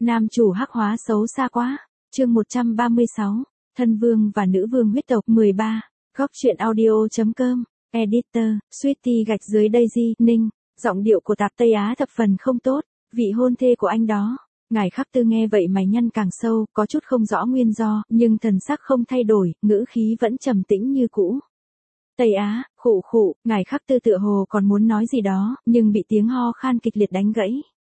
Nam chủ hắc hóa xấu xa quá. Chương 136. Thân vương và nữ vương huyết tộc 13. Góc truyện audio.com. Editor, Sweetie gạch dưới Daisy, Ninh. Giọng điệu của Tạp Tây Á thập phần không tốt. Vị hôn thê của anh đó. Ngài Khắc Tư nghe vậy mày nhăn càng sâu, có chút không rõ nguyên do, nhưng thần sắc không thay đổi, ngữ khí vẫn trầm tĩnh như cũ. Tây Á, khụ khụ, Ngài Khắc Tư tựa hồ còn muốn nói gì đó, nhưng bị tiếng ho khan kịch liệt đánh gãy.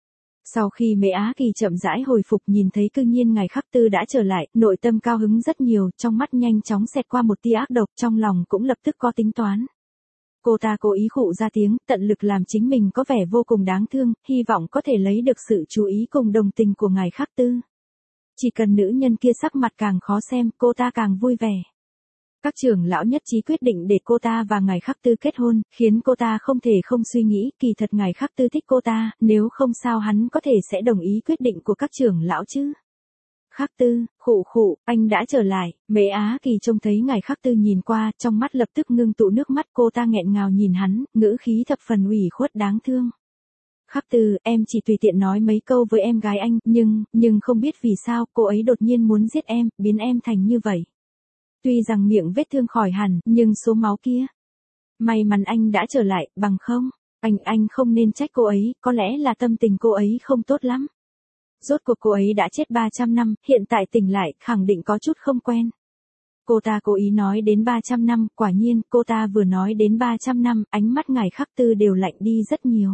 Sau khi Mễ Á Kỳ chậm rãi hồi phục nhìn thấy cư nhiên Ngài Khắc Tư đã trở lại, nội tâm cao hứng rất nhiều, trong mắt nhanh chóng xẹt qua một tia ác độc, trong lòng cũng lập tức có tính toán. Cô ta cố ý khụ ra tiếng, tận lực làm chính mình có vẻ vô cùng đáng thương, hy vọng có thể lấy được sự chú ý cùng đồng tình của Ngài Khắc Tư. Chỉ cần nữ nhân kia sắc mặt càng khó xem, cô ta càng vui vẻ. Các trưởng lão nhất trí quyết định để cô ta và Ngài Khắc Tư kết hôn, khiến cô ta không thể không suy nghĩ, kỳ thật Ngài Khắc Tư thích cô ta, nếu không sao hắn có thể sẽ đồng ý quyết định của các trưởng lão chứ. Khắc Tư, khụ khụ, anh đã trở lại. Mễ Á Kỳ trông thấy Ngài Khắc Tư nhìn qua, trong mắt lập tức ngưng tụ nước mắt, cô ta nghẹn ngào nhìn hắn, ngữ khí thập phần ủy khuất đáng thương. Khắc Tư, em chỉ tùy tiện nói mấy câu với em gái anh, nhưng không biết vì sao cô ấy đột nhiên muốn giết em, biến em thành như vậy. Tuy rằng miệng vết thương khỏi hẳn, nhưng số máu kia. May mắn anh đã trở lại, bằng không, anh không nên trách cô ấy, có lẽ là tâm tình cô ấy không tốt lắm. Rốt cuộc cô ấy đã chết 300 năm, hiện tại tỉnh lại, khẳng định có chút không quen. Cô ta cố ý nói đến 300 năm, quả nhiên, cô ta vừa nói đến 300 năm, ánh mắt Ngài Khắc Tư đều lạnh đi rất nhiều.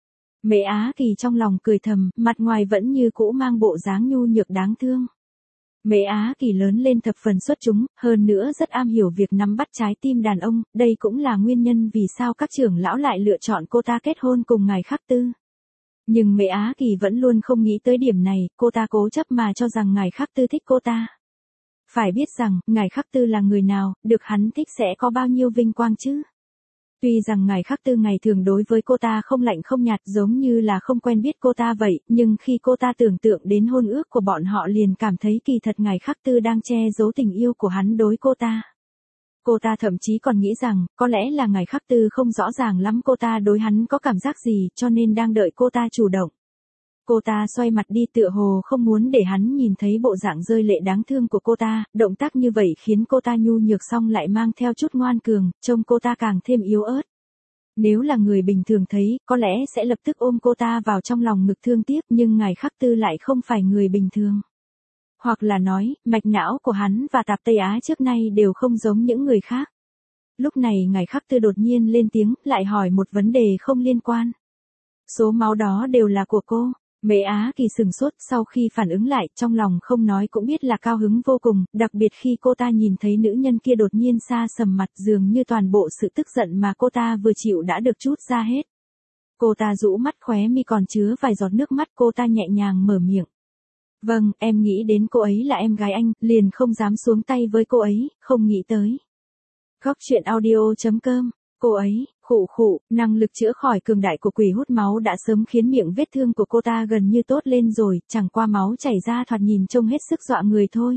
Mễ Á Kỳ trong lòng cười thầm, mặt ngoài vẫn như cũ mang bộ dáng nhu nhược đáng thương. Mễ Á Kỳ lớn lên thập phần xuất chúng, hơn nữa rất am hiểu việc nắm bắt trái tim đàn ông, đây cũng là nguyên nhân vì sao các trưởng lão lại lựa chọn cô ta kết hôn cùng Ngài Khắc Tư. Nhưng Mễ Á Kỳ vẫn luôn không nghĩ tới điểm này, cô ta cố chấp mà cho rằng Ngài Khắc Tư thích cô ta. Phải biết rằng, Ngài Khắc Tư là người nào, được hắn thích sẽ có bao nhiêu vinh quang chứ. Tuy rằng Ngài Khắc Tư ngày thường đối với cô ta không lạnh không nhạt giống như là không quen biết cô ta vậy, nhưng khi cô ta tưởng tượng đến hôn ước của bọn họ liền cảm thấy kỳ thật Ngài Khắc Tư đang che giấu tình yêu của hắn đối cô ta. Cô ta thậm chí còn nghĩ rằng, có lẽ là Ngài Khắc Tư không rõ ràng lắm cô ta đối hắn có cảm giác gì, cho nên đang đợi cô ta chủ động. Cô ta xoay mặt đi tựa hồ không muốn để hắn nhìn thấy bộ dạng rơi lệ đáng thương của cô ta, động tác như vậy khiến cô ta nhu nhược xong lại mang theo chút ngoan cường, trông cô ta càng thêm yếu ớt. Nếu là người bình thường thấy, có lẽ sẽ lập tức ôm cô ta vào trong lòng ngực thương tiếc, nhưng Ngài Khắc Tư lại không phải người bình thường. Hoặc là nói, mạch não của hắn và Tạp Tây Á trước nay đều không giống những người khác. Lúc này Ngài Khắc Tư đột nhiên lên tiếng, lại hỏi một vấn đề không liên quan. Số máu đó đều là của cô. Mễ Á Kỳ sừng sốt, sau khi phản ứng lại, trong lòng không nói cũng biết là cao hứng vô cùng, đặc biệt khi cô ta nhìn thấy nữ nhân kia đột nhiên xa sầm mặt, dường như toàn bộ sự tức giận mà cô ta vừa chịu đã được trút ra hết. Cô ta rũ mắt, khóe mi còn chứa vài giọt nước mắt, cô ta nhẹ nhàng mở miệng. Vâng, em nghĩ đến cô ấy là em gái anh, liền không dám xuống tay với cô ấy, không nghĩ tới. Góc truyện audio.com. Cô ấy, khụ khụ, năng lực chữa khỏi cường đại của quỷ hút máu đã sớm khiến miệng vết thương của cô ta gần như tốt lên rồi, chẳng qua máu chảy ra thoạt nhìn trông hết sức dọa người thôi.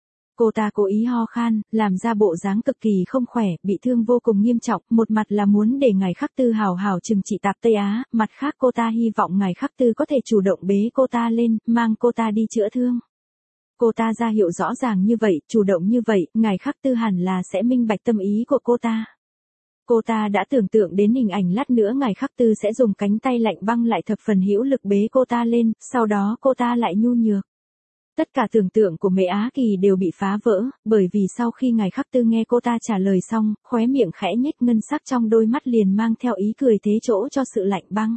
Cô ta cố ý ho khan, làm ra bộ dáng cực kỳ không khỏe, bị thương vô cùng nghiêm trọng, một mặt là muốn để Ngài Khắc Tư hào hào trừng trị Tạp Tây Á, mặt khác cô ta hy vọng Ngài Khắc Tư có thể chủ động bế cô ta lên, mang cô ta đi chữa thương. Cô ta ra hiệu rõ ràng như vậy, chủ động như vậy, Ngài Khắc Tư hẳn là sẽ minh bạch tâm ý của cô ta. Cô ta đã tưởng tượng đến hình ảnh lát nữa Ngài Khắc Tư sẽ dùng cánh tay lạnh băng lại thập phần hữu lực bế cô ta lên, sau đó cô ta lại nhu nhược. Tất cả tưởng tượng của Mễ Á Kỳ đều bị phá vỡ, bởi vì sau khi Ngài Khắc Tư nghe cô ta trả lời xong, khóe miệng khẽ nhếch, ngân sắc trong đôi mắt liền mang theo ý cười thế chỗ cho sự lạnh băng.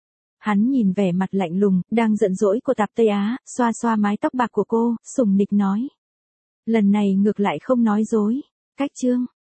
Hắn nhìn vẻ mặt lạnh lùng, đang giận dỗi của Tạp Tây Á, xoa xoa mái tóc bạc của cô, sủng nịch nói. Lần này ngược lại không nói dối. Cách chương.